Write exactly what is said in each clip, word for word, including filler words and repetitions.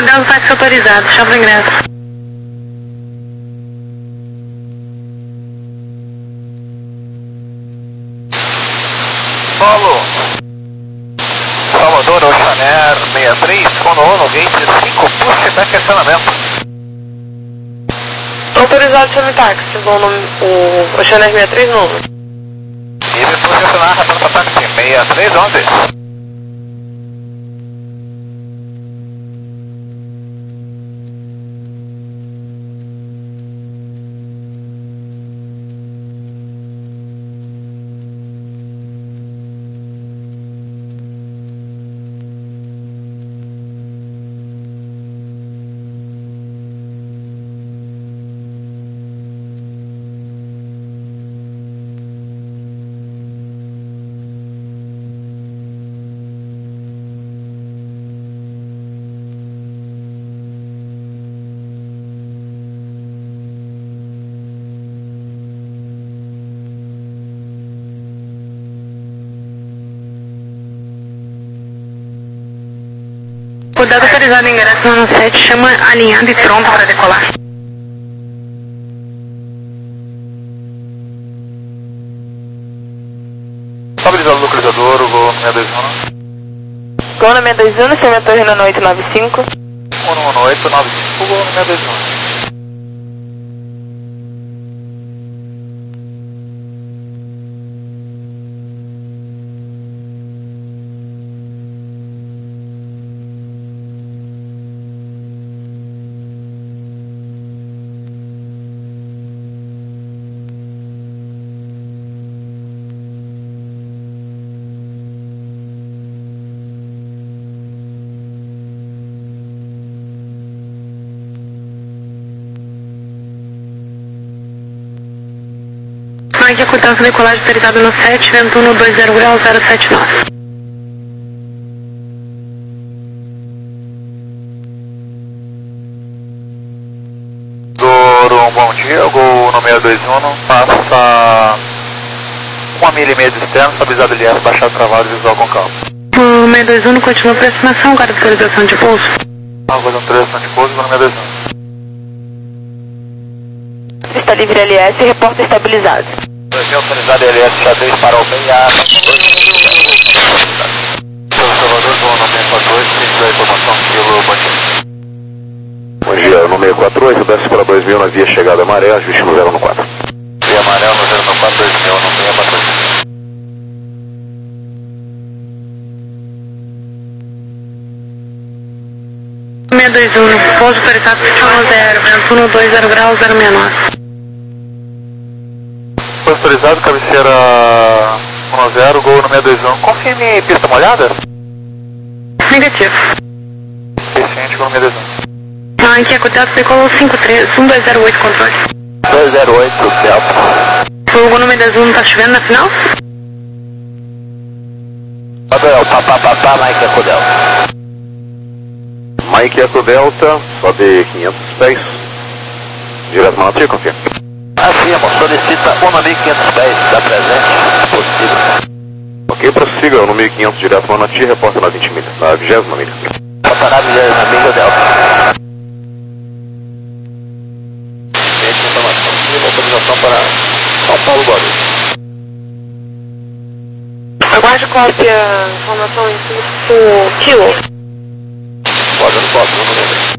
Cuidado, táxi autorizado, chave de ingresso. Paulo. Salvador, Oxaner sessenta e três, Kono Ono, gate cinco, pushback e estacionamento. Autorizado chame táxi, chegou no, o Oxaner sessenta e três novo. E depois acionar, rapando para táxi sessenta e três onze. Cuidado autorizado, ingresso no sete, chama alinhado e pronto para decolar. Estabilizado localizador, o Gol sessenta e dois um. Gol sessenta e dois um, cimento Renan oito nove cinco. um oito nove cinco, Gol sessenta e dois um. Aqui, cuidado, decolagem autorizado no sete, vento no dois zero grau zero sete nove. Douro, um bom dia, Gol no sessenta e dois um, passa uma milha e meia de externo, estabilizado L S, baixado travado, visual com calma. O sessenta e dois um continua para estimação, guarda autorização de pouso. Ah, coisa autorização de pouso, Gol no sessenta e dois um. Está livre L S, reporta estabilizado. dois mil autorizado L S, xadrez para o bem A. Salvador, Gol no seis quatro oito, tem a informação pelo bandido. Bom dia, no seis quatro oito, desce para dois mil na via chegada maré, ajuste no zero no quatro. Via amarelo no zero no quatro, dois mil, no seis quatro oito. sessenta e dois um, pouso autorizado no zero, vento no dois zero grau zero sessenta e nove. Foi autorizado, cabeceira um zero, Gol no sessenta e dois um. Confirme pista molhada? Negativo. Suficiente, Gol no sessenta e dois um. Ah, aqui é cuidado, decolou cinco três, um dois zero oito, controle. dois zero oito, certo. O Gol no sessenta e dois um tá chovendo na final? Abel, papá, papá, Mike Eco Delta. Mike Eco Delta, sobe quinhentos pés. Direto na Tia, confia. Afirmo, solicita um mil e quinhentos pés, dá presente, possível. Ok, prossiga no mil e quinhentos direto na Tia, reporta na vinte milhas, na vigésima milha. Reporta na vigésima milha, Delta. Gente, informação, autorização para São Paulo, Guarulhos. Aguarde cópia, informação em curso Kilo. Pode, eu não posso, não lembro.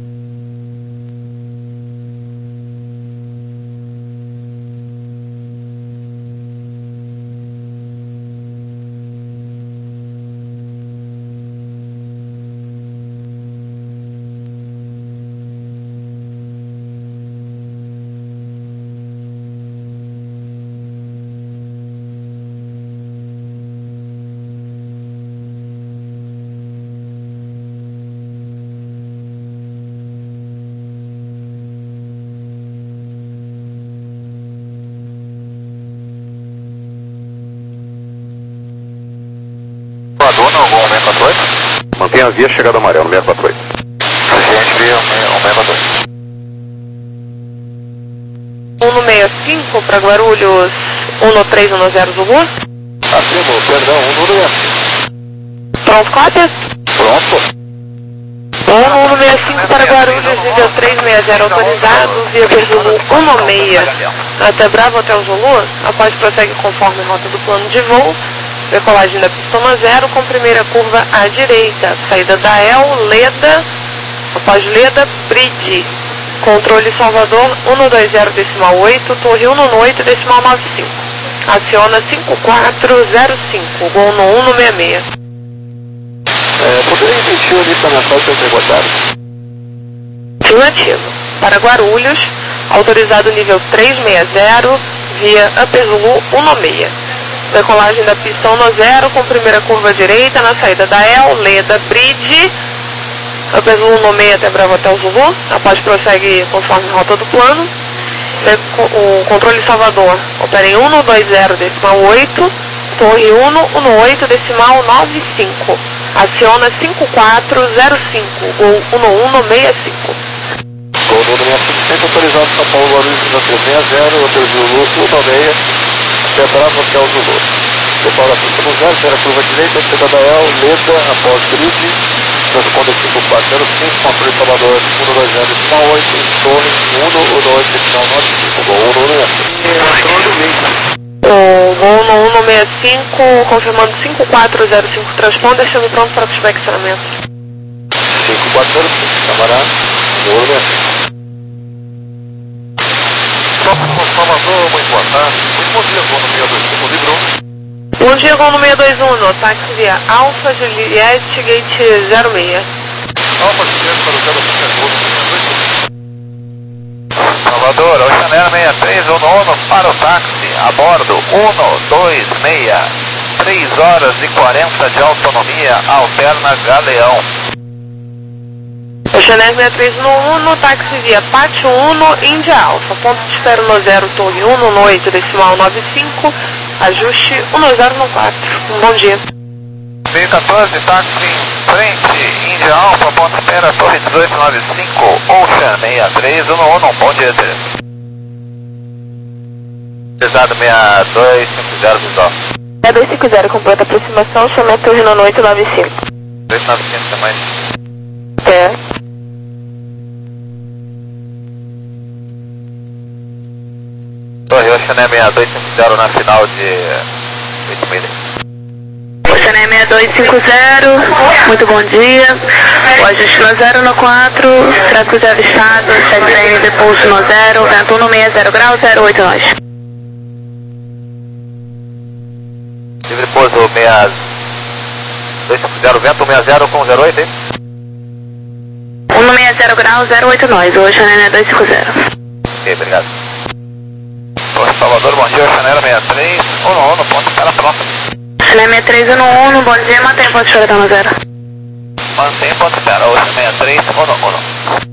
Não, Gol seis quatro oito. Mantenha a via chegada amarela no seis quatro oito. Gente, via um seis quatro oito. um no sessenta e cinco para Guarulhos, um no três um no zero Zulu. Afirmo, perdão, um no Pronto, cópia? Pronto. um um seis cinco para Guarulhos, nível três seis zero autorizado, via Zulu um seis até Bravo Hotel Zulu, após prossegue conforme rota do plano de voo, decolagem da pista zero com primeira curva à direita, saída da El, Leda, após Leda, Bridge, controle Salvador um dois zero decimal oito, torre um oito decimal nove cinco, aciona cinco quatro zero cinco, gol no um seis seis. É, poderia repetir ali para minha foto eu ter Afirmativo. Para Guarulhos, autorizado nível três seis zero, via Upper Zulu um seis. Decolagem da pista um zero com primeira curva à direita na saída da El, Leda, Bridge, Upper Zulu um seis até Bravo Hotel Zulu, após prossegue conforme rota do plano. O controle Salvador opera em um dois zero decimal oito, torre um oito decimal nove cinco. Aciona cinco quatro zero cinco, gol um um seis cinco. Gol no seis cinco, sempre autorizado São Paulo Guarulhos nível três seis zero, Hotel Zulu um seis, até Bravo Hotel Zulu. Depara a pista no zero, zero curva direita, saída da El, Leda, após Bridge, transponder cinco quatro zero cinco, controle Salvador um dois zero decimal oito, torre um dois decimal nove cinco, gol no seis cinco. O gol no um seis cinco, confirmando cinco quatro zero cinco, transponder, estamos pronto para o acionamento. cinco quatro zero cinco, camarada, gol no seis cinco. Salvador, muito boa tarde. Muito bom dia, gol no seis dois cinco, livrou. Bom dia, gol no seis dois um, no táxi via Alfa Juliette, gate zero seis. Alfa Juliette para o zero seis, gol no seis dois cinco. Salvador, Oceaneira seis três um um para o táxi, a bordo um dois seis, três horas e quarenta de autonomia, alterna Galeão. Oceaneira seis três um um, no táxi via Pátio um, Índia Alfa, ponto de espera no zero, torre um oito decimal nove cinco, ajuste um zero quatro. Um bom dia. B quatorze, táxi em frente, Índia Alfa, ponto de espera, torre dezoito nove cinco, Ocean seis três um um, um bom dia, pesado seis dois cinco zero, visual. seis dois cinco zero, completa aproximação, chama torre no oito nove cinco. oito nove cinco, tem mais. É. Torre Oceaneira seis dois cinco zero na final de oito meia. Oceaneira seis dois cinco zero, muito bom dia. O ajuste no zero no quatro, tráfego avistado, sete N de pulso no zero, vento um seis zero grau, zero oito nós. Livre pouso seis dois cinco zero, vento um seis zero com zero oito, hein? um seis zero grau, zero oito nós, o Oceaneira dois cinco zero. Ok, obrigado. Torre Salvador, bom dia, Oceaneira seis três um um, no ponto de espera pronto. Oceaneira seis três um um, bom dia, mantém ponto de espera no zero. Mantém ponto de espera, Oceaneira seis três um um.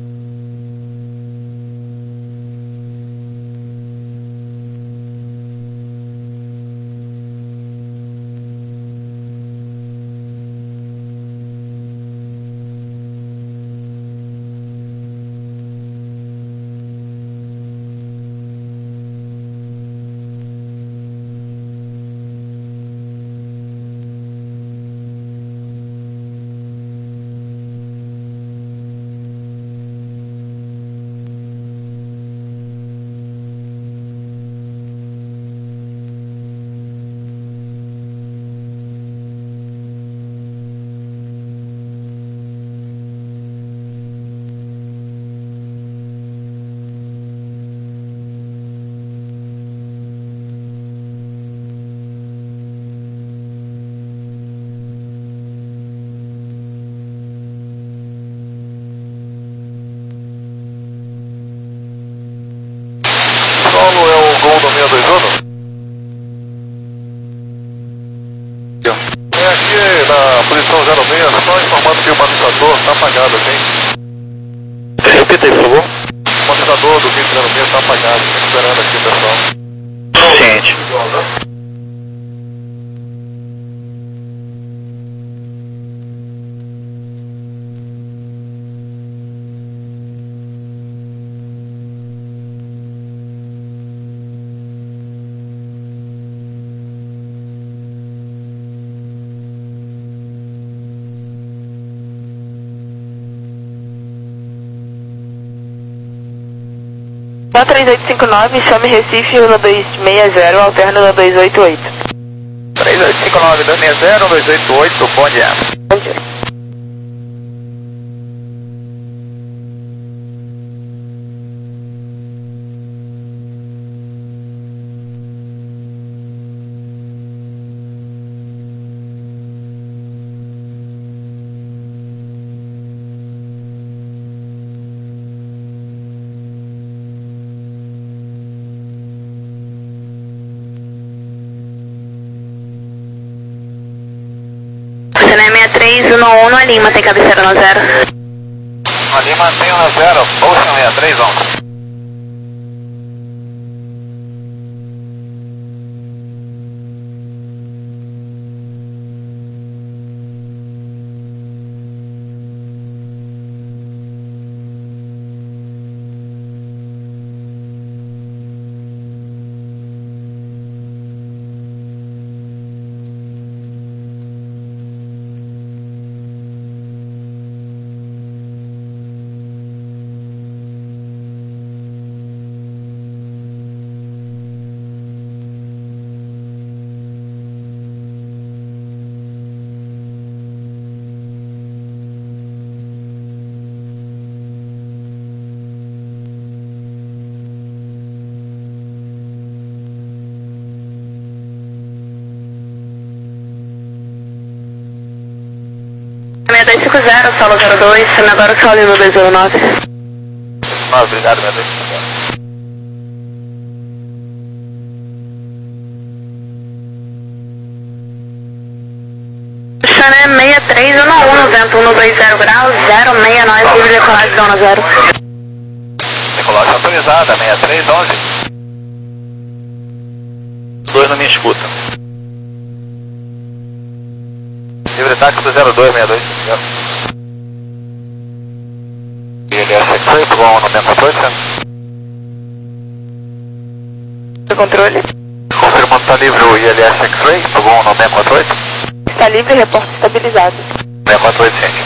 Solo é o gol do seis dois um? É aqui na posição zero seis, só informando que o monitorador está apagado, ok? Repita aí, por favor. O monitorador do gate zero seis está apagado, estou esperando aqui, pessoal. Ciente. quatro três oito cinco nove, chame Recife um dois seis zero, alterno um dois oito oito. três oito cinco nove, dois seis zero, um dois oito oito, bom dia. Bom dia. Cena três um um, a Lima, tem cabeceira no zero. A Lima tem um zero, Ocean sessenta e três onze. seis dois cinco zero, solo zero dois, agora solo no dois zero nove. Nós, obrigado, seis dois cinco zero. Chané seis três um um, vento um dois zero graus, zero seis nove, livre decolagem, zona zero. Decolagem autorizada, seis três onze. Os dois não me escutam. Livre táxi do zero dois seis dois zero. I L S X-Ray, bom, no quatro oito. Do controle. Confirmando está livre o I L S X-Ray, bom, no seis quatro oito. Está livre, reporte estabilizado. seis quatro oito, gente.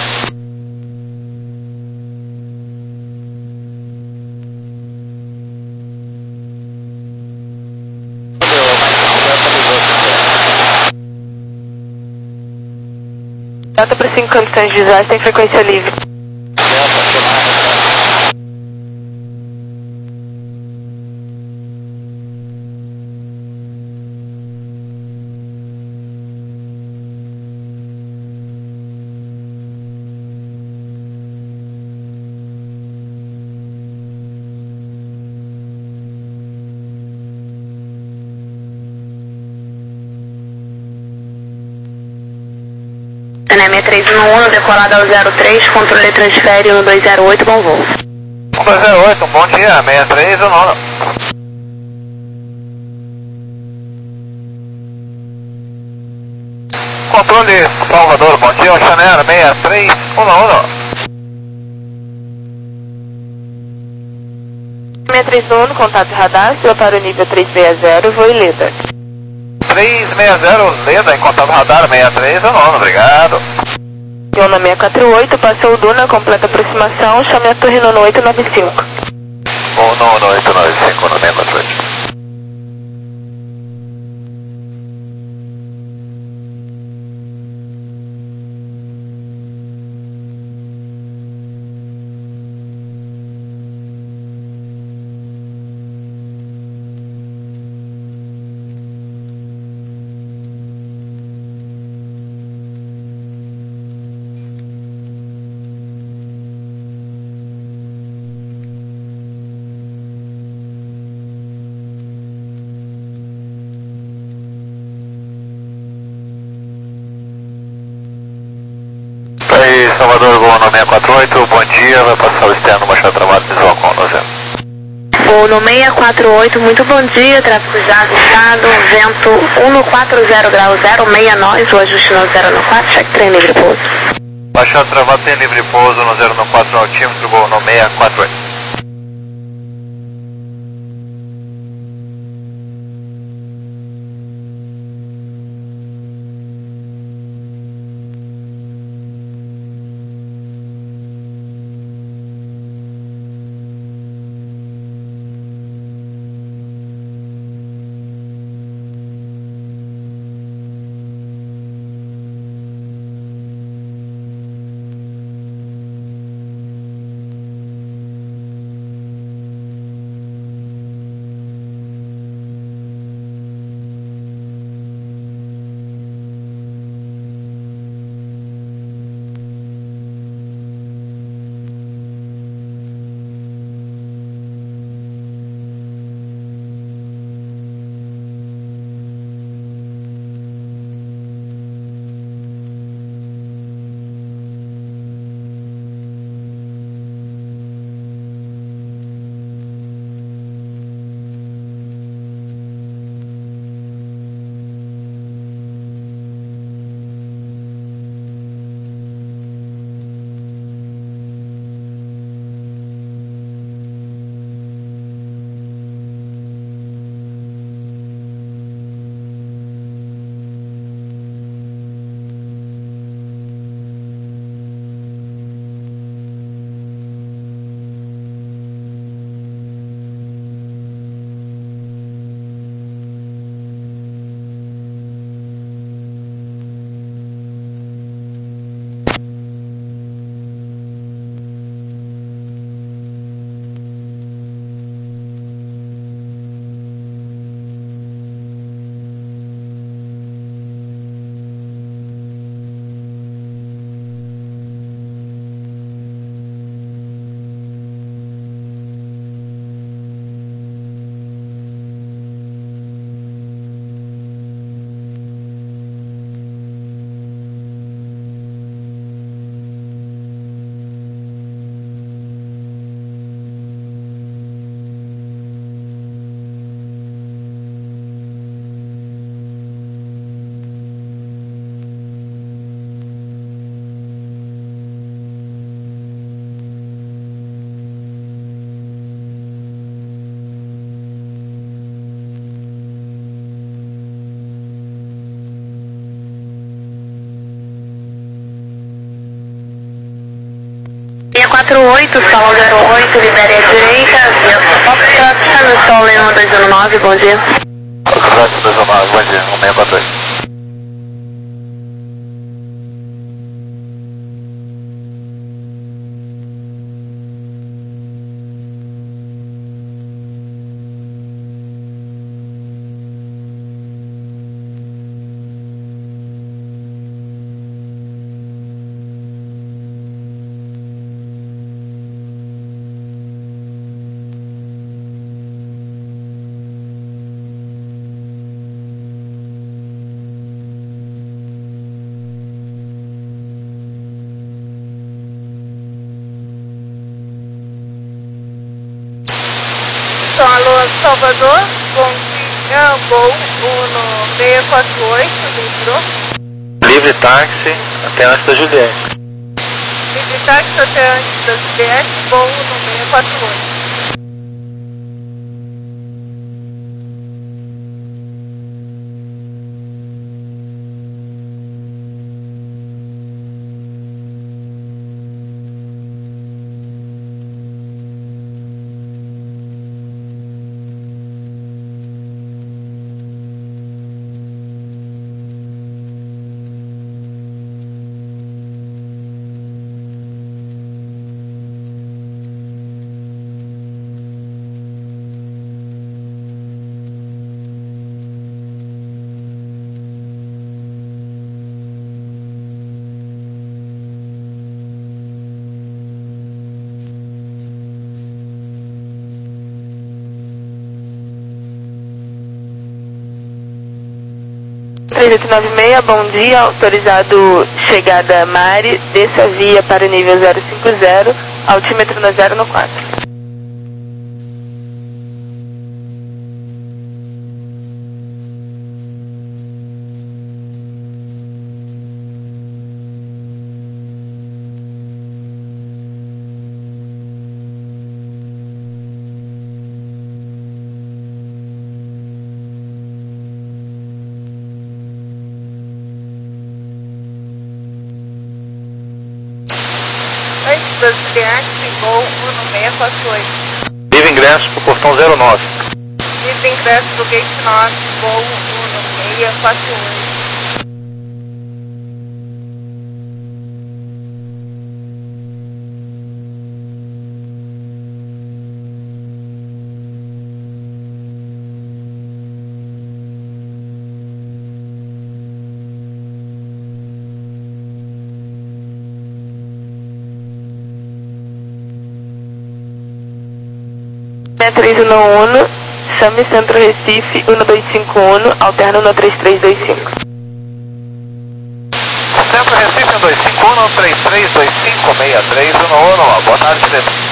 Data para cinco condições de desastre em frequência livre. Cena três um um, decolada ao zero três, controle transfere um dois zero oito, bom voo. um dois zero oito, bom dia, seis três um um. Controle Salvador, bom dia, Chanel seis três um um. seis três um um, contato radar, sua para o nível três seis zero, voo Leda. três seis zero, Leda, em contato radar seis três um um, obrigado. Iona seis quatro oito, passou o Duna, completa aproximação, chame a torre nono oito nove cinco. um nono oito nove cinco no seis quatro oito. Salvador, voo no seis quatro oito, bom dia, vai passar o externo Machado Travado, visual com no zero. Voo no seis quatro oito, muito bom dia, tráfego já avistado, vento um quatro zero grau zero seis nove, o ajuste no zero no quatro, check trem livre pouso. Machado Travado tem livre pouso no zero no quatro altímetro, voo no seis quatro oito. quatro oito, solo zero oito, libere a direita, via Foxtrot, Charlie Sole um dois um nove, bom dia. Foxtrot dois um nove, bom dia, um seis quatro oito. Alô, Salvador, bom dia, voo um seis quatro oito, livro. Livre táxi até antes da Juliette. Livre táxi até antes da Juliette, voo no seis quatro oito. três oito nove seis, bom dia, autorizado chegada Mari, desça via para o nível zero cinco zero, altímetro no zero no quatro. Das Juliette, voo um seis quatro oito. Livre ingresso para o portão zero nove. Livre ingresso do gate nove, voo um seis quatro oito. três um um, chame Centro Recife um dois cinco um, alterno no três três dois cinco. Centro Recife um dois cinco um, três três dois cinco, seis três um um, boa tarde, Felipe.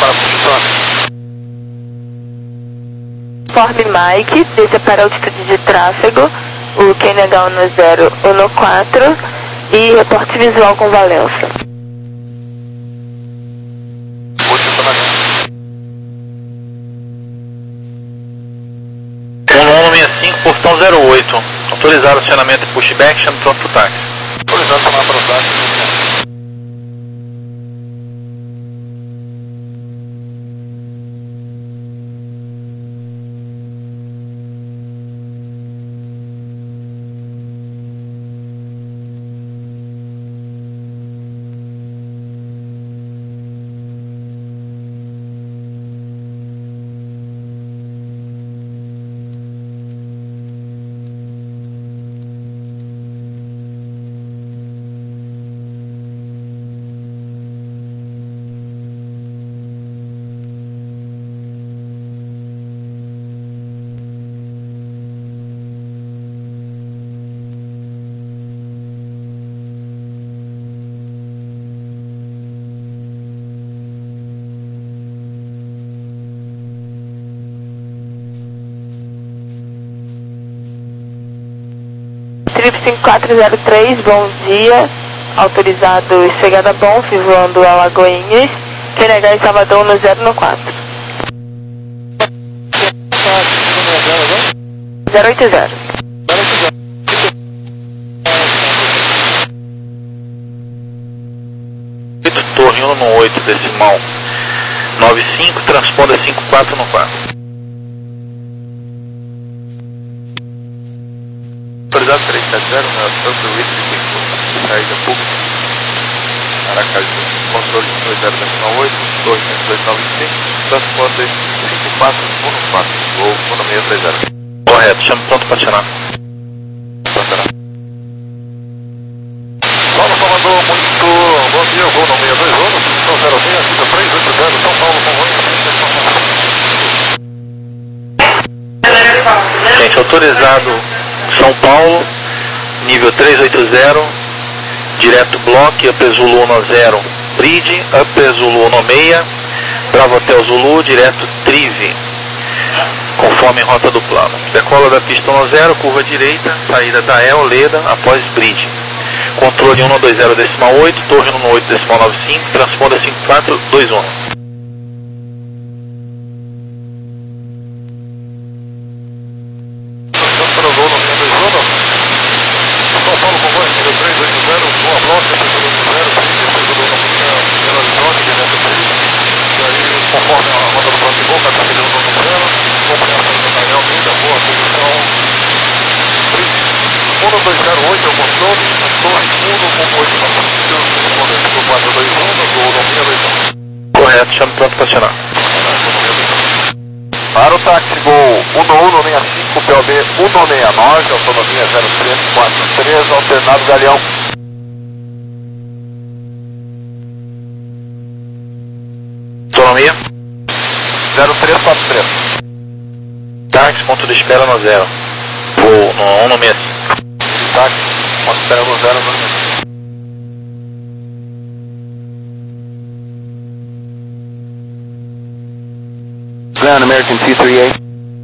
para Puxutano. Ford Mike, desça para altitude de tráfego, o Q N H um no zero, um no quatro, e reporte visual com Valença. um nove cinco, portão zero oito. Autorizar o acionamento pushback, chame pronto pro táxi. Autorizado chamar para o táxi. Trip cinco quatro zero três, bom dia. Autorizado chegada Bonf, voando a Lagoinhas. Q N H em Salvador no zero no quatro. zero oito zero. Torre um no oito, decimal nove cinco, transponda cinco quatro no quatro. Autorizado três sete zero, né? Tanto o item de saída pública. Aracaju, controle dois zero oito, dois dois nove cinco, transporte cinco quatro um no quatro, ou um seis três zero. Correto, chame pronto para acionar. Paulo Salvador, muito bom dia, voo no seis dois um, posição zero seis, cita três oito zero, São Paulo, convônio. Gente, autorizado São Paulo, nível três oito zero, direto bloco, Upper Zulu no zero, Bridge, Upper Zulu no seis, Bravo Hotel Zulu, direto Trive, conforme rota do plano. Decola da pista no zero, curva direita, saída da El, Leda, após Bridge. Controle um dois zero decimal oito, torre um oito decimal nove cinco, transponda cinco quatro dois um. Correto, chame pronto para acionar. Para o táxi Gol um um seis cinco, P O B um seis nove, autonomia zero três quatro três, alternado Galeão. Autonomia? zero três quatro três. Táxi, ponto de espera no zero. Voo no um seis cinco. Táxi, ponto de espera no zero, no zero. Ground American two three eight.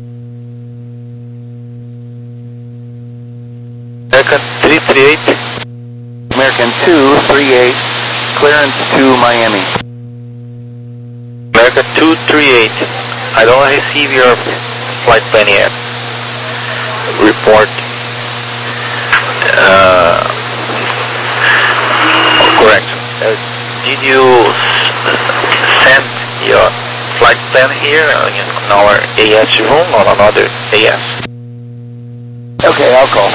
American three three eight. American two three eight. Clearance to Miami. American two three eight. I don't receive your flight plan yet. Report. Uh, correct. Uh, did you send your flight plan here in our A S room or another A S? Okay, I'll call.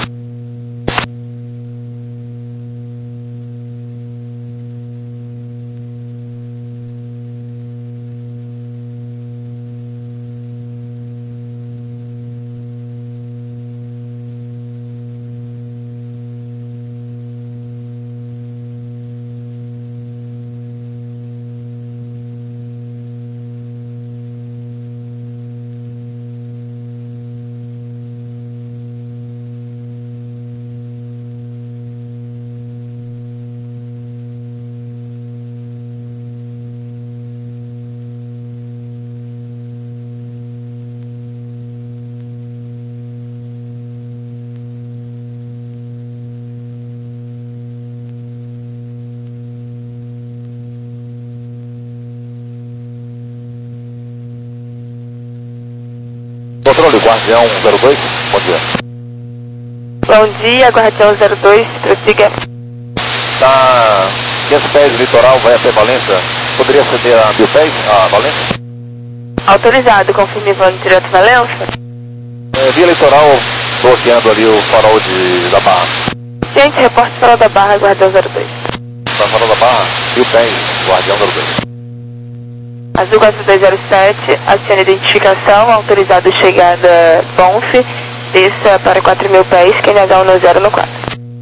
controle, Guardião zero dois, bom dia. Bom dia, Guardião zero dois, prossiga. Tá quinhentos pés do litoral, vai até Valência. Poderia ceder a mil pés, a Valência? Autorizado, confirme vando direto Valença. É, via litoral, bloqueando ali o farol de, da Barra. Gente, reporte farol da Barra, Guardião zero dois. Tá farol da Barra, mil pés, Guardião zero dois. Azul quatro dois zero sete, acione identificação, autorizado chegada Bonf, desça para quatro mil pés, Q N H um zero no quatro.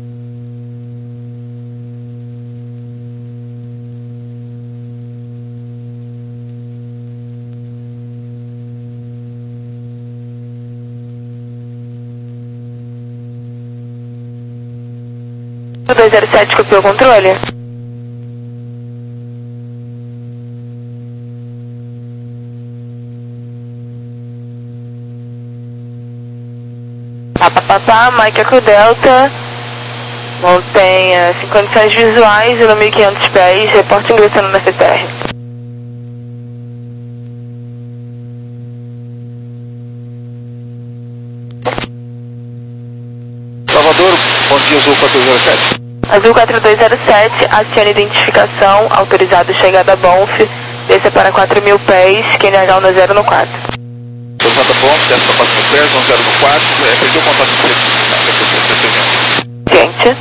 dois zero sete, copiou o controle? Papapá, Mike Eco Delta, mantenha condições visuais e no mil e quinhentos pés, reporte ingressando na C T R. Salvador, bom dia, Azul quatro dois zero sete. Azul quatro dois zero sete, acione identificação, autorizado chegada Bonf, desça para quatro mil pés, Q N H um zero no quatro. Santa Bom, desce para quatro mil pés, um zero no quatro, é, perdeu o contato de Gente.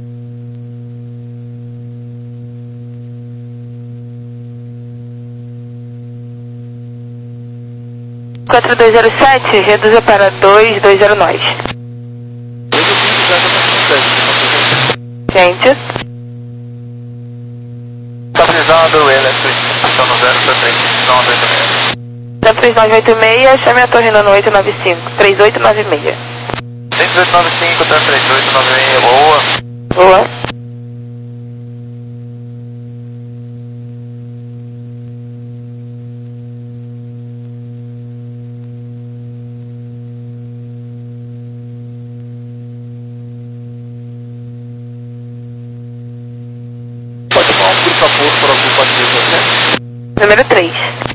quatro dois zero sete, reduza para dois dois zero nós. Gente. Estabilizado, elétrico, está no zero três nove oito seis. zero três nove oito seis, chame a torre no oito nove cinco, três oito nove seis. três oito nove cinco, três oito nove seis, boa. Boa. Pode tomar um por favor para algum partido, né? Número três.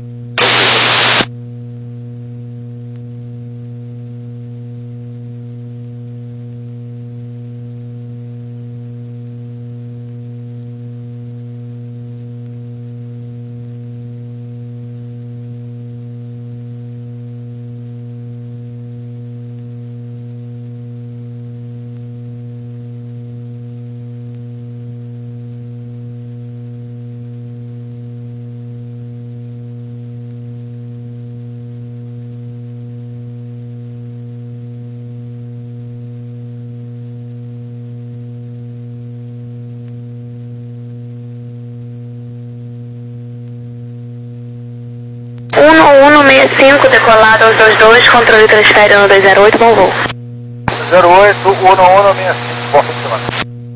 um um seis cinco, decolado aos dois dois, controle transfere no dois zero oito, bom voo. zero oito, um um seis cinco, bom fim de semana.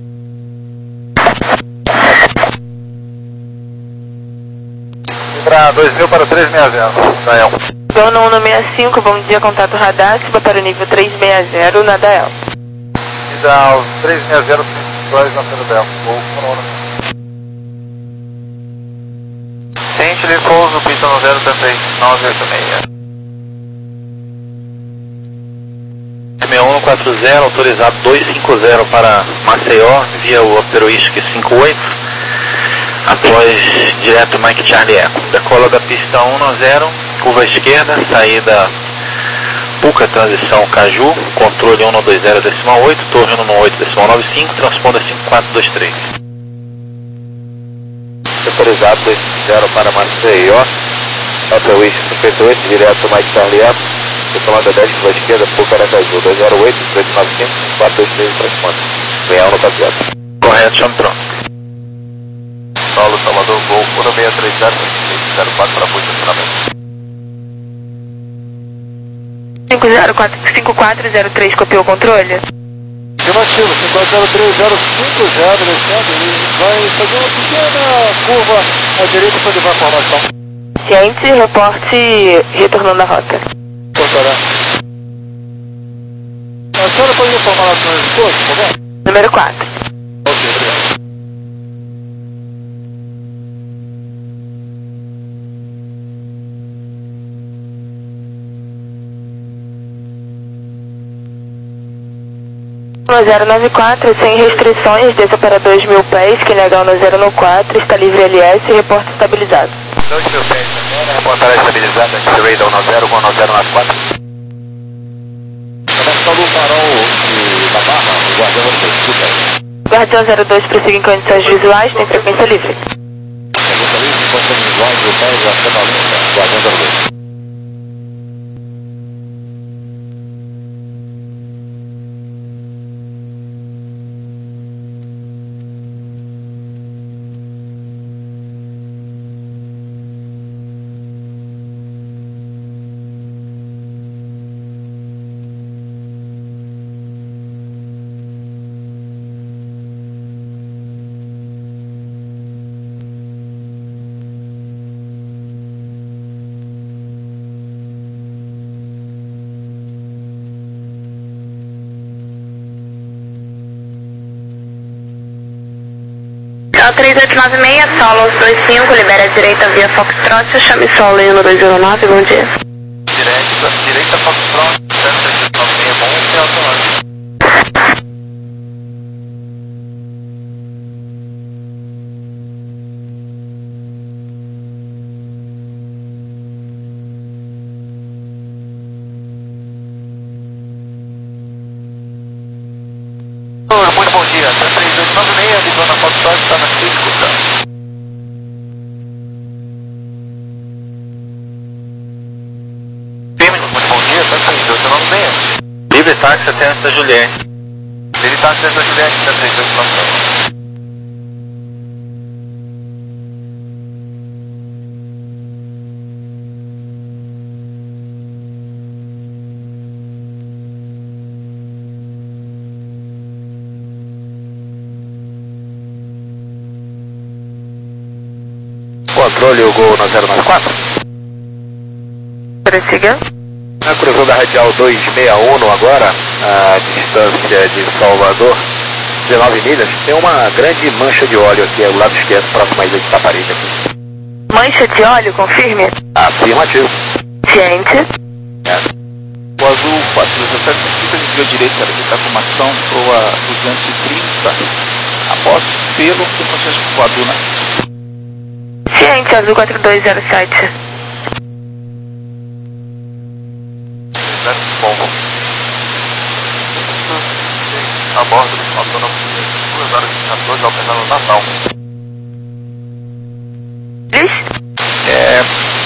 Libra dois mil para três seis zero, Dael. Dono um um seis cinco, bom dia, contato radar, suba para o nível três seis zero na Dael. Ida três seis zero, dois na Pedro Dael. Vou para hora. Sentinel pouso, pista no zero três nove oito seis. sessenta e um quatro zero, autorizado dois cinco zero para Maceió, via o Aperoístic cinquenta e oito, após direto Mike Charlie Echo. Decola da pista um zero, curva esquerda, saída Puca, transição Caju, controle um dois zero decimal oito, torre um oito decimal nove cinco, transponder cinco quatro dois três. Autorizado dois zero para Maceió, Aperoístic cinquenta e oito, direto Mike Charlie Echo. Tomada dez para a esquerda, Puca Aracaju, dois zero oito, três nove cinco, quatro dois três, transponder. Real no campeonato. Correto, chame pronto. Paulo, Salvador, Gol, um seis três zero, zero quatro para posicionamento. cinco zero quatro cinco quatro zero três, copiou o controle? Afirmativo, cinco quatro zero três zero cinco zero, Alexandre, ele vai fazer uma pequena curva à direita para levar a formação. Ciente, reporte retornando à rota. Cortará. A senhora pode informar lá no esposo, por favor? Número quatro. Ok, obrigado. Lua zero nove quatro, sem restrições, desça para dois mil pés, que legal no zero no quatro, está livre L S, reporta estabilizado. dois mil pés agora, reportará estabilizada, X-Ray da um zero, um zero nove quatro. Conexão do farol de, da Barra, o Guardião zero dois, tudo bem. Guardião zero dois prossegue em condições visuais, tem frequência livre. Frequência livre, condições visuais, do pé, Guardião Guardião zero dois. três oito nove seis, Solos dois cinco, libera a direita via Foxtrot, chame solo em um dois zero nove, bom dia. Direita, direita Foxtrot, três oito nove seis, bom dia, automático. Muito bom dia, três oito nove seis, avisou na Foxtrot, está na sua escuta. Firme, muito bom dia, três oito nove seis. Livre táxi até antes da Juliette. Livre táxi até a Juliette, três oito nove seis. Controle o Gol na zero nove quatro. Prossiga. Cruzando a radial duzentos e sessenta e um agora, a distância de Salvador, dezenove milhas. Tem uma grande mancha de óleo aqui ao lado esquerdo, próximo à ilha de Taparica. Mancha de óleo, confirme. Afirmativo. Ciente. É. O azul quatro dezessete fica de via direita para evitar formação para duzentos e trinta, após pelo São Francisco Voador, né? Ciente, azul quatro dois zero sete. Bom, a bordo do autônomo duas horas e quatorze, alternando Natal. Diz? É.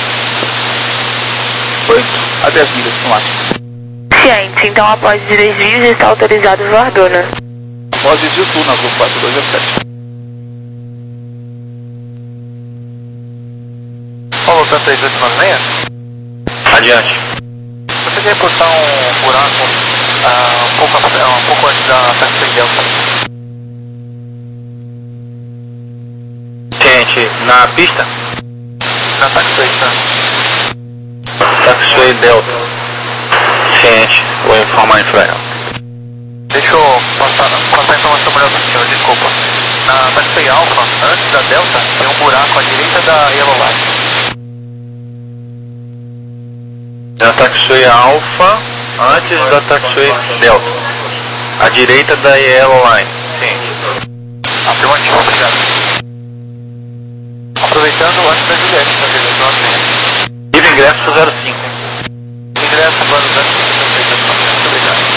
oito a dez milhas no máximo. Ciente, então após desvios está autorizado o voador, né? Após desvio tudo na azul quatro dois zero sete. Paulo, três oito nove seis? Adiante. Você quer reportar um buraco uh, um, pouco, uh, um pouco antes da taxa Delta? Ciente, na pista? Na taxa tá? Taxway Delta. Ciente, vou informar a infrared. Deixa eu passar, passar a informação melhor para o senhor, desculpa. Na taxa Alpha, antes da Delta, tem um buraco à direita da Yellow Line. Na taxway Alpha, antes da taxway Delta. À direita da Yellow Line. Sim. Afirmativo, obrigado. Aproveitando antes da Juliette, na três oito nove seis. Livre ingresso zero cinco. Ingresso para o zero cinco, três oito nove seis, obrigado.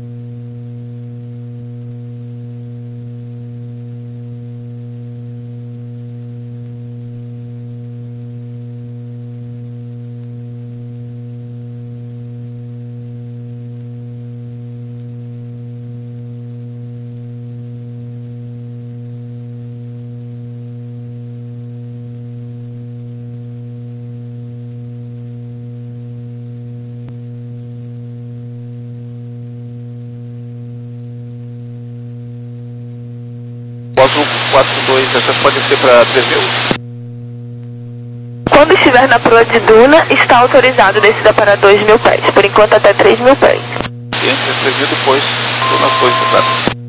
O azul quatro dois, essas podem ser para três mil? Quando estiver na proa de Duna, está autorizado descida para dois mil pés, por enquanto até três mil pés. E entre três mil depois, Duna dois, claro.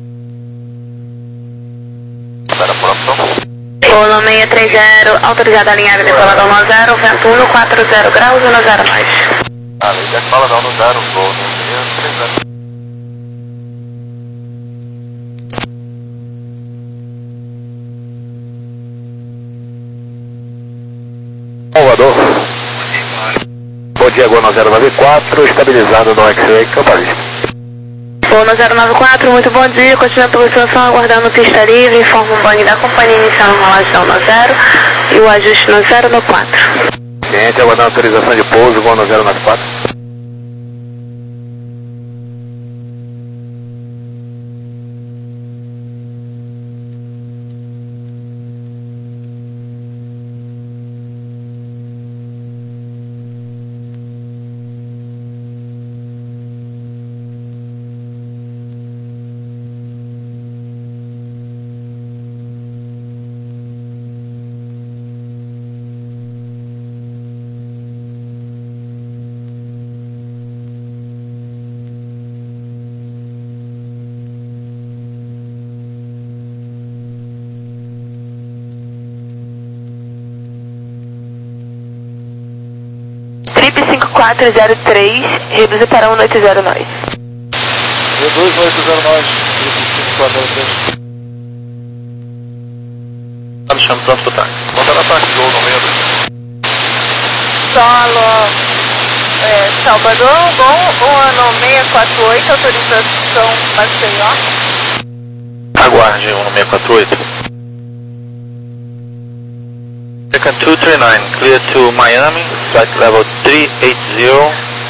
Espera por opção. Polo seis três zero, autorizado a alinhar decolador no zero, vento um quatro zero graus, um zero mais. Ah, ele já fala não no zero, gol no três zero. Salvador. Bom dia, Gol zero nove quatro, estabilizado no X-Ray, Campo Vista. Gol zero nove quatro, muito bom dia, continua a aproximação, aguardando pista livre, informa o banho da companhia inicial na relação no zero e o ajuste no zero no quatro. Cliente, aguardando autorização de pouso, Gol zero nove quatro. Trip cinco quatro zero três, reduz para um oito zero nove. Reduz um oito zero nove, Trip cinco quatro zero três. Alexandre, pronto pro táxi. Conta na táxi, Gol no meio. Solo é, Salvador, bom, o ano seiscentos e quarenta e oito, autorização Maceió. Aguarde um seis quatro oito. Second two three nine, clear to Miami, flight level three eight zero,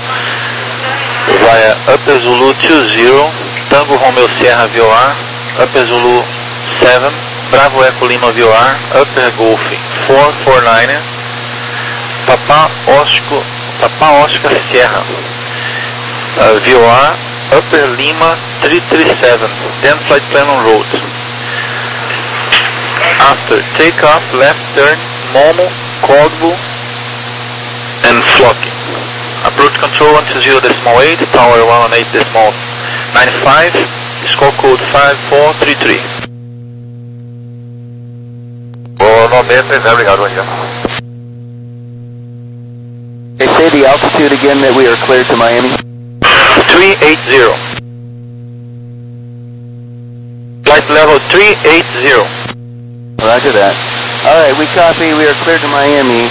via Upper Zulu two zero, Tango Romeo Sierra V O R, Upper Zulu seven, Bravo Echo Lima V O R, Upper Golf four four nine, Papa Oscar, Papa Oscar Sierra, uh, V O R, Upper Lima three three seven, then flight plan on road. After takeoff, left turn, Momo, Cogbo, and Flocking. Approach control one two zero decimal eight, tower one one eight decimal ninety-five, score code five four three three. Gol no meio três zero, obrigado, bom dia. They say the altitude again that we are cleared to Miami. three eight zero. Flight level three eight zero. Roger that. Alright, we copy, we are cleared to Miami.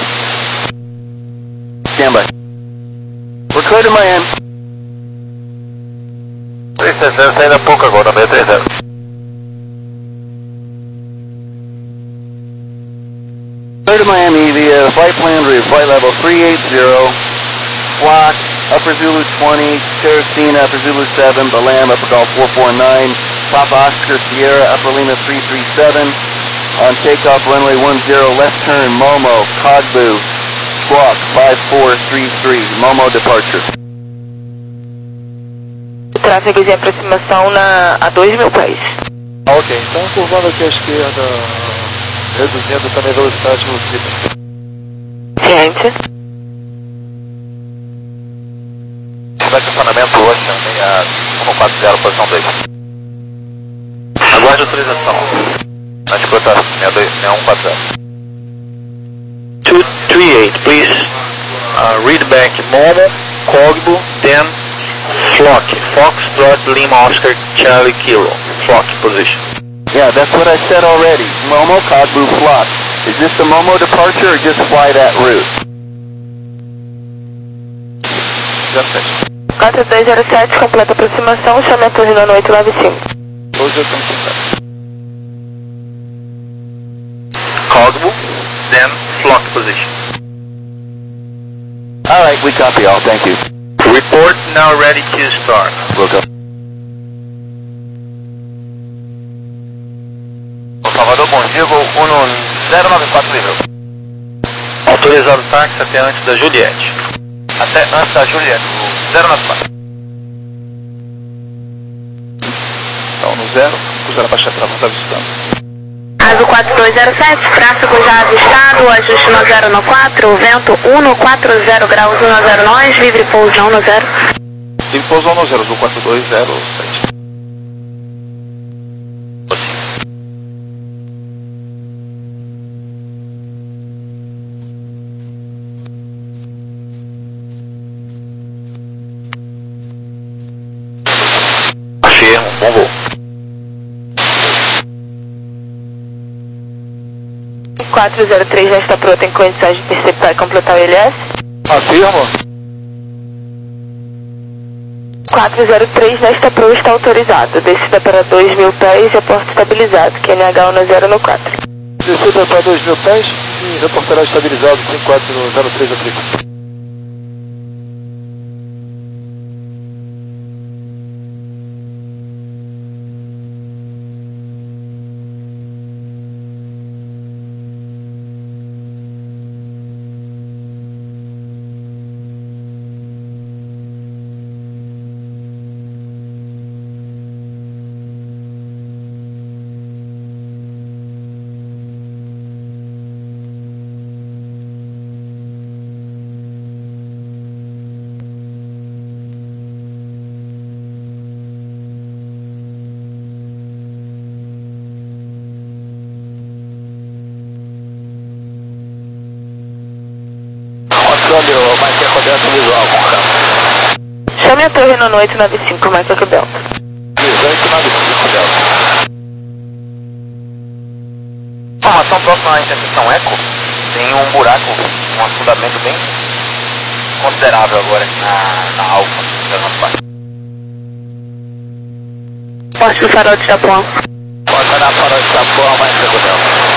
Stand by. We're cleared to Miami. três três zero, saindo a pouco agora, meio três zero. Cleared to Miami via flight plan route, flight level three eight zero, Flock, Upper Zulu twenty, Teresina, Upper Zulu seven, Balam, Upper Golf four four nine, Papa Oscar Sierra, Upper Lima three three seven, on takeoff runway one zero, left turn, Momo, Cogbu, Squawk five four three three, Momo departure. Tráfego de aproximação na a dois mil pés. Ok, então curvando aqui à esquerda, reduzindo também a velocidade no trip. Ciente. Estacionamento Ocean, meia um quatro zero, posição dois. Aguarde autorização. Na explotação, meia um quatro zero. two three eight, please. Uh, read back Momo, Cogbo, then Flock. Foxtrot, Lima, Oscar, Charlie, Kilo. Flock position. Yeah, that's what I said already. Momo, Cogbu, Flock. Is this the Momo departure or just fly that route? Just finish. quatro dois zero sete, completa aproximação, chame a torre no oito nove cinco. Cogbo, then Flock position. Alright, we copy all, thank you. Report now ready to start. We'll go. Salvador, bom dia, voo um zero nove quatro livre. Autorizado o táxi até antes da Juliette. Até antes da Juliette, zero nove quatro. Então, no zero, cruzar a baixa trava, está visitando. Aso quatro dois zero sete, tráfego já avistado, ajuste no zero no quatro, vento um no quatro zero graus um no zero nós, livre pouso um no zero. Livre pouso um no zero, azul quatro dois zero sete. Achei um bom voo. quatro zero três já está pronto em condições de interceptar e completar o I L S. Afirmo. quatro zero três nesta proa está autorizado. Descida para dois mil pés e aporte estabilizado. Q N H um zero no quatro. Descida para dois mil pés e reportará estabilizado cinco quatro zero três a tribo. Mike Eco Delta visual com câmera. Chame a torre no oito nove cinco, Mike Eco Delta. oito nove cinco Delta. Informação próxima à interseção Eco. Tem um buraco, um afundamento bem considerável agora na, na Alfa, da nossa parte. Poste do farol de Japão. Pode dar farol de Japão, Mike Eco Delta.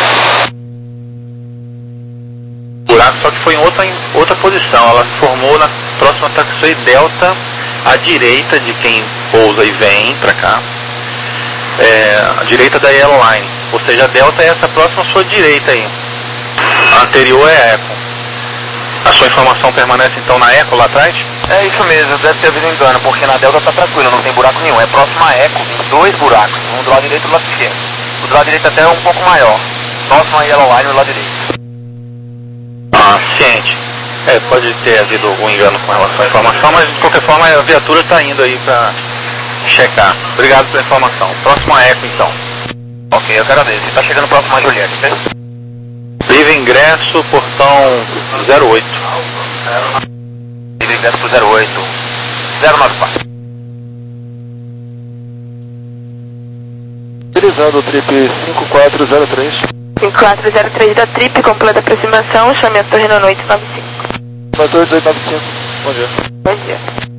Buraco, só que foi em outra, em outra posição, ela se formou na próxima taxiway Delta, à direita de quem pousa e vem pra cá, é, à direita da Yellow Line, ou seja, a Delta é essa próxima à sua direita aí, a anterior é a Eco. A sua informação permanece então na Eco lá atrás? É isso mesmo, deve ter havido engano, porque na Delta tá tranquilo, não tem buraco nenhum, é próximo à Eco, tem dois buracos, um do lado direito e do lado esquerdo. O do lado direito até é um pouco maior, próximo à Yellow Line do lado direito. Ah, ciente. É, pode ter havido algum engano com relação à informação, mas de qualquer forma a viatura está indo aí para checar. Obrigado pela informação. Próximo a Eco então. Ok, eu agradeço. Você está chegando próximo a Juliette, certo? Livre ingresso, portão zero oito. Livre ingresso pro zero oito. zero nove quatro. Utilizando o trip cinco quatro zero três. cinco quatro zero três da trip, completa aproximação, chame a torre no oito nove cinco. Motor oito nove cinco, bom dia. Bom dia.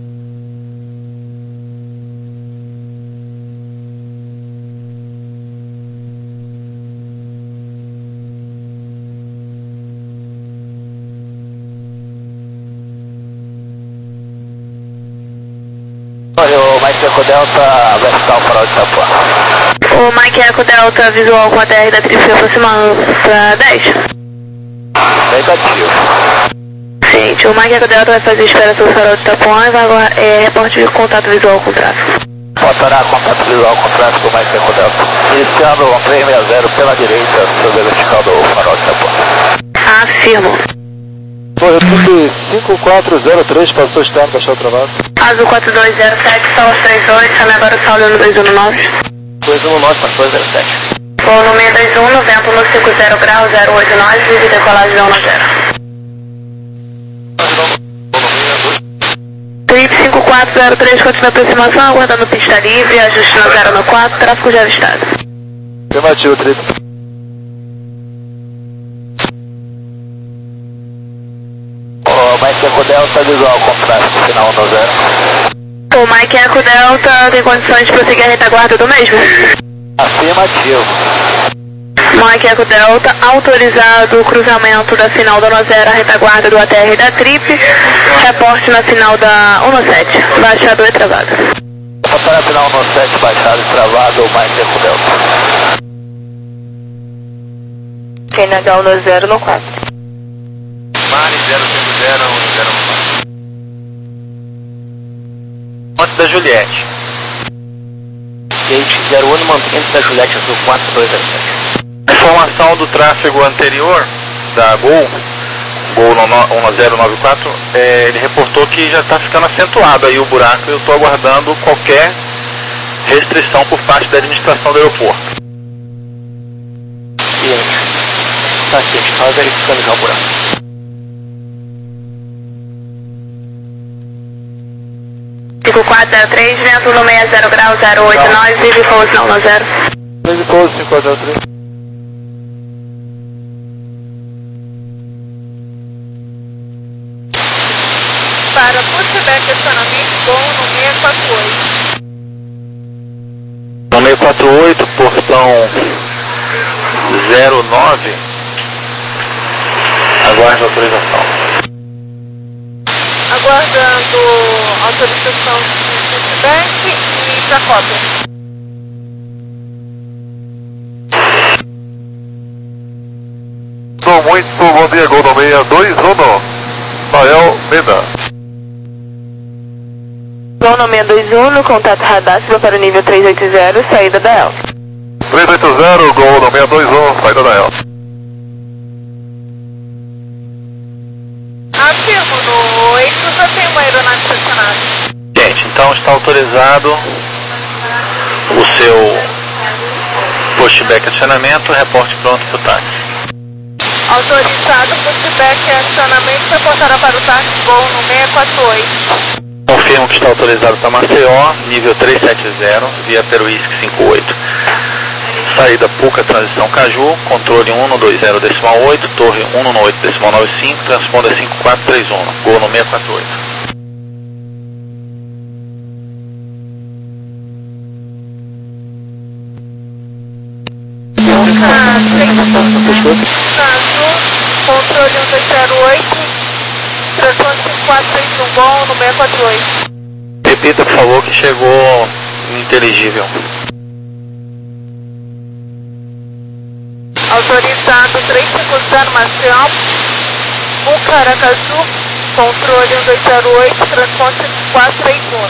Olha, o Mike Eco Delta vertical farol de Japão. O Mike Eco Delta visual com a T R da trip se aproximando para dez. Negativo. Gente, o Mike Eco Delta vai fazer espera sobre o farol de Itapuã e vai agora é, reporte de contato visual com o tráfego. Botará contato visual com o tráfego do Mike Eco Delta. Iniciando o três seis zero pela direita sobre a vertical do farol de Itapuã. Afirmo. Foi, trip cinco quatro zero três, passou externo, baixou travado. Azul quatro dois zero sete, Sol três oito, chame agora o Saulo no dois um nove. dois um nove, passou zero sete. Voo no seis dois um, vento no cinco zero grau, zero oito nove, vive decolagem um zero. Trip cinco quatro zero três, continua aproximação, aguardando pista livre, ajuste no zero no quatro, tráfego já avistado. Afirmativo, trip. O Mike Eco Delta visual com tráfego final no zero. O Mike Eco Delta tem condições de prosseguir a retaguarda do mesmo? Afirmativo. Mike Eco Delta, autorizado o cruzamento da final da um zero, a retaguarda do A T R da Trip, reporte na final da um sete, baixado e travado. Para a final um sete, baixado e travado, o Mike Eco Delta. Q N H um zero no quatro. Mari zero cinco zero um zero um. Antes da Juliette. Gate zero um, mantente da Juliette azul quatro dois zero sete. A informação do tráfego anterior da Gol, Gol um zero nove quatro, é, ele reportou que já está ficando acentuado aí o buraco e eu estou aguardando qualquer restrição por parte da administração do aeroporto. Ciente. Tá ciente, estava verificando já o buraco. cinco quatro zero três, vento no seis zero grau, zero oito nove, vive pouso não no zero. Vive pouso cinco quatro zero três. para pushback acionamento bom no seis quatro oito. No seis quatro oito, portão zero nove, aguarde a autorização. Aguardando autorização de pushback e para cópia. Muito bom dia, Gol no seis dois um, Rael Leda. Gol no seis dois um, contato radar, suba para o nível três oito zero, saída da Elf. três oito zero, Gol no seis dois um, saída da Elf. Afirmo, no eixo já tem uma aeronave estacionada. Gente, então está autorizado o seu pushback acionamento, reporte pronto para o táxi. Autorizado pushback e acionamento, reportará para o táxi Gol no seis quatro oito. Confirmo que está autorizado para Maceió, nível trezentos e setenta, via Peruísque cinquenta e oito. Saída Puca, transição Caju, controle um um dois zero decimal oito, torre um um oito decimal noventa e cinco, transponder cinco quatro três um, Gol no seis quatro oito. Controle um dois zero oito, transponder cinco quatro três um, Gol no seis quatro oito. Repita, por favor, que chegou inteligível. Autorizado três cinco zero Maceió, Bucaracaju, controle um dois zero oito, transponder cinco quatro três um.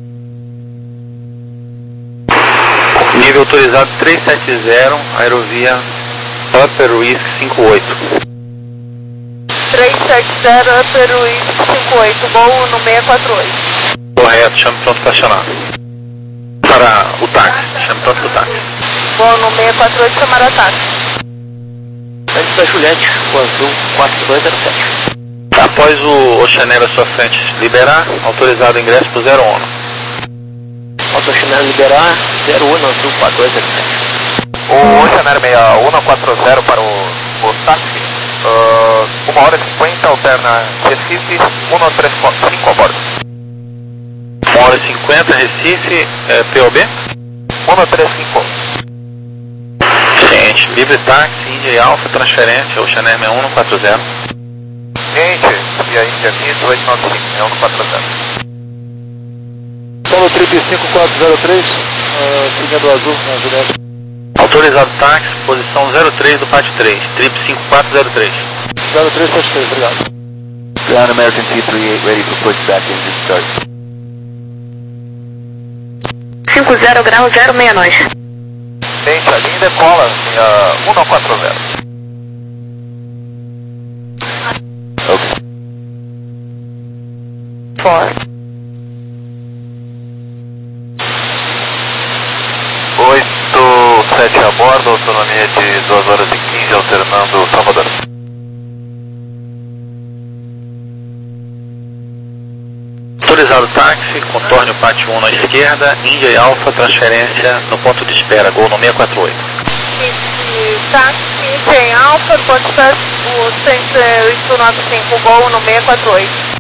Nível autorizado trezentos e setenta, aerovia Upper Whisky cinquenta e oito. trezentos e setenta, Upper Whisky cinquenta e oito, Gol no seis quatro oito. Correto, chame pronto para acionar. Para o táxi, chame pronto para o táxi. Gol no seis quatro oito, chamar a táxi. Antes da Juliette, o azul quatro dois zero sete. Após o Oceanera à sua frente liberar, autorizado o ingresso para o zero um. Oceanera liberar, zero um, azul quatro dois zero sete. O Oceanera seis um quatro zero para o, o táxi, uh, uma hora e cinquenta, alterna Recife, um um três cinco a bordo. uma hora e cinquenta, Recife, é, P O B? um um três cinco. Gente, livre táxi, Índia e Alfa, transferência, Oceanera seis um quatro zero. Gente, e a Índia Miss, oito nove cinco, seis um quatro zero. Solo trip cinco quatro zero três, uh, seguindo o azul, na Juliette. Autorizado táxi, posição zero três do pátio três, trip cinco quatro zero três. zero três sete três, obrigado. Ground American T trinta e oito, ready for pushback engine start. cinco zero grau zero seis nós. Gente, a linha decola, uh, um quatro zero. Ok. For. oito sete a bordo, autonomia de duas horas e quinze, alternando Salvador. Autorizado táxi, contorne o pátio um na esquerda, Índia e Alfa, transferência no ponto de espera, Gol no seis quatro oito. Táxi, Índia e Alfa, ponto de espera, o cento e oito nove cinco, Gol no seis quatro oito.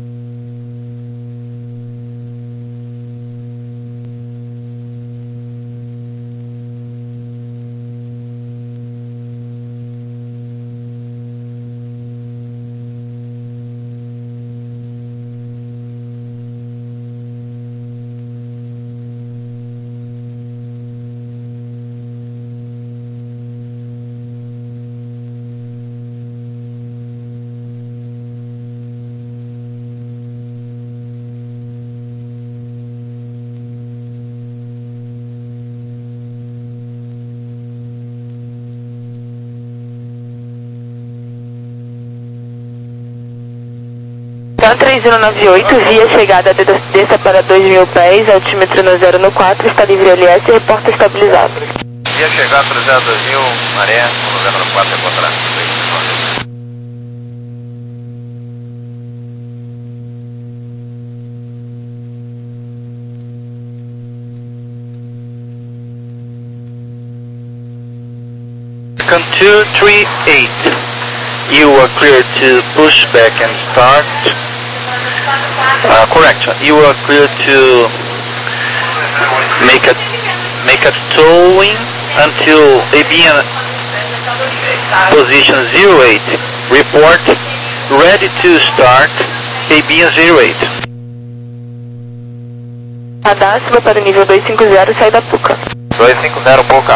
Então três zero nove oito, via chegada de desça para dois mil pés, altímetro no zero no quatro, está livre L S e reporta estabilizado. Via chegar trezentos mil, maré, no zero no quatro, encontrar. Come two three eight. You are cleared to push back and start. Uh, correct. You are clear to make a make a towing until A B N position zero eight. Report ready to start A B N zero eight. Radar, suba para o nível dois cinco zero, sai da Puca. dois cinco zero, Puca.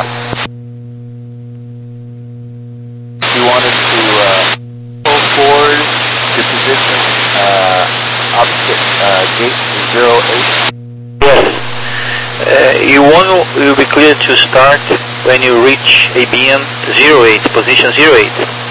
You wanted to uh, pull forward to position uh, opposite uh, gate zero eight. Yes. Uh, you want will be clear to start when you reach A B N zero eight, position zero eight.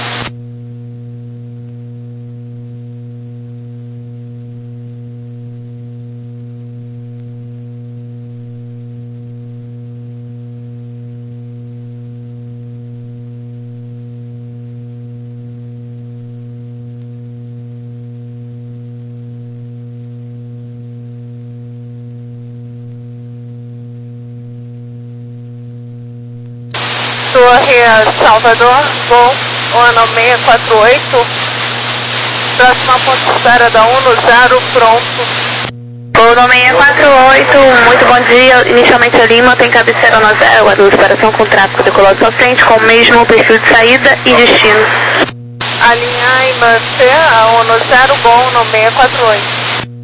Torre Salvador, voo ano seis quatro oito, próxima ponte de espera da um zero, pronto. Voo seis quatro oito, muito bom dia. Inicialmente a Lima tem cabeceira no zero, Guarulhos, operação com tráfego decolado à frente, com o mesmo perfil de saída e destino. A linha I M C, a um zero, voo no seis quatro oito.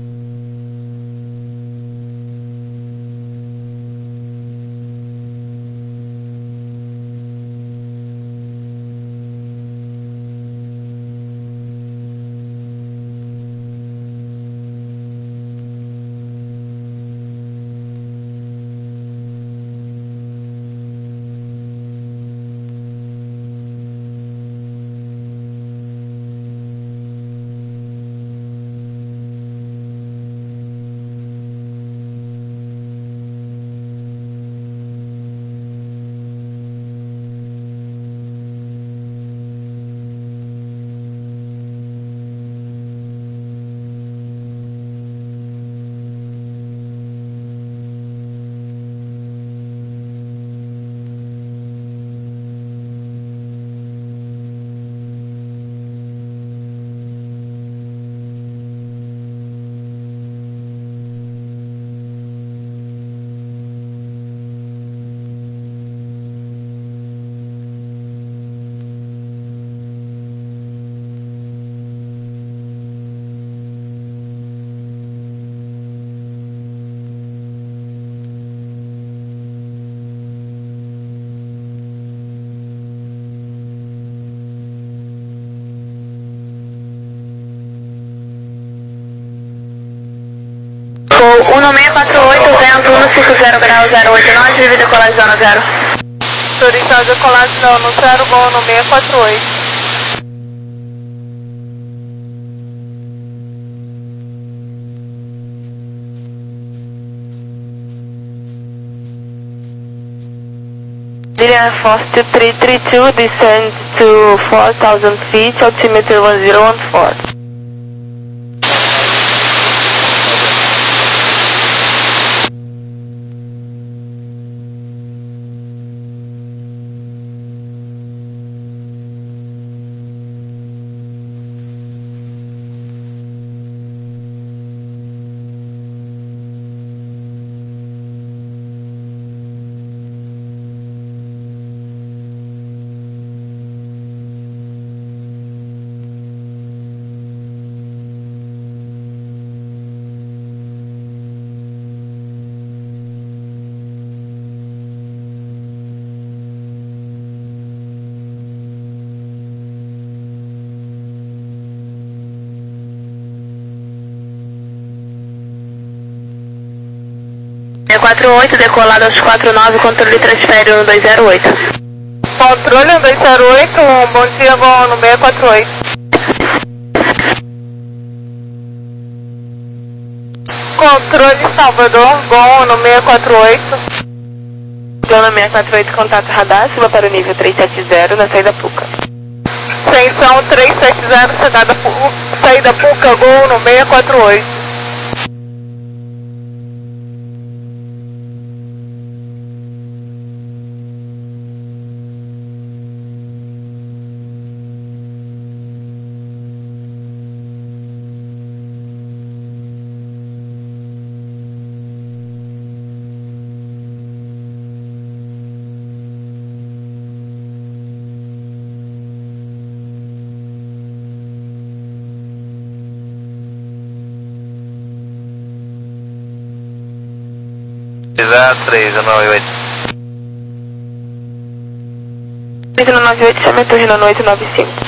Voo um seis quatro oito, vento um cinco zero grau zero oito nove, vive decolagem zona zero. Autorizado decolagem da um zero, voo no seis quatro oito. Lilian Foster three three two, descend to four thousand feet, altimeter one zero one four. seis quatro oito, decolado aos quatro nove, controle transfere no dois zero oito. Controle dois zero oito, um bom dia, voo no seis quatro oito. Controle Salvador, voo no seis quatro oito. Zona seis quatro oito, contato radar, suba para o nível três sete zero, na saída Puca. Extensão três sete zero, saída Puca, saída Puca, voo no seis quatro oito. três nove oito. três nove oito, chama a torre na noite nove cinco.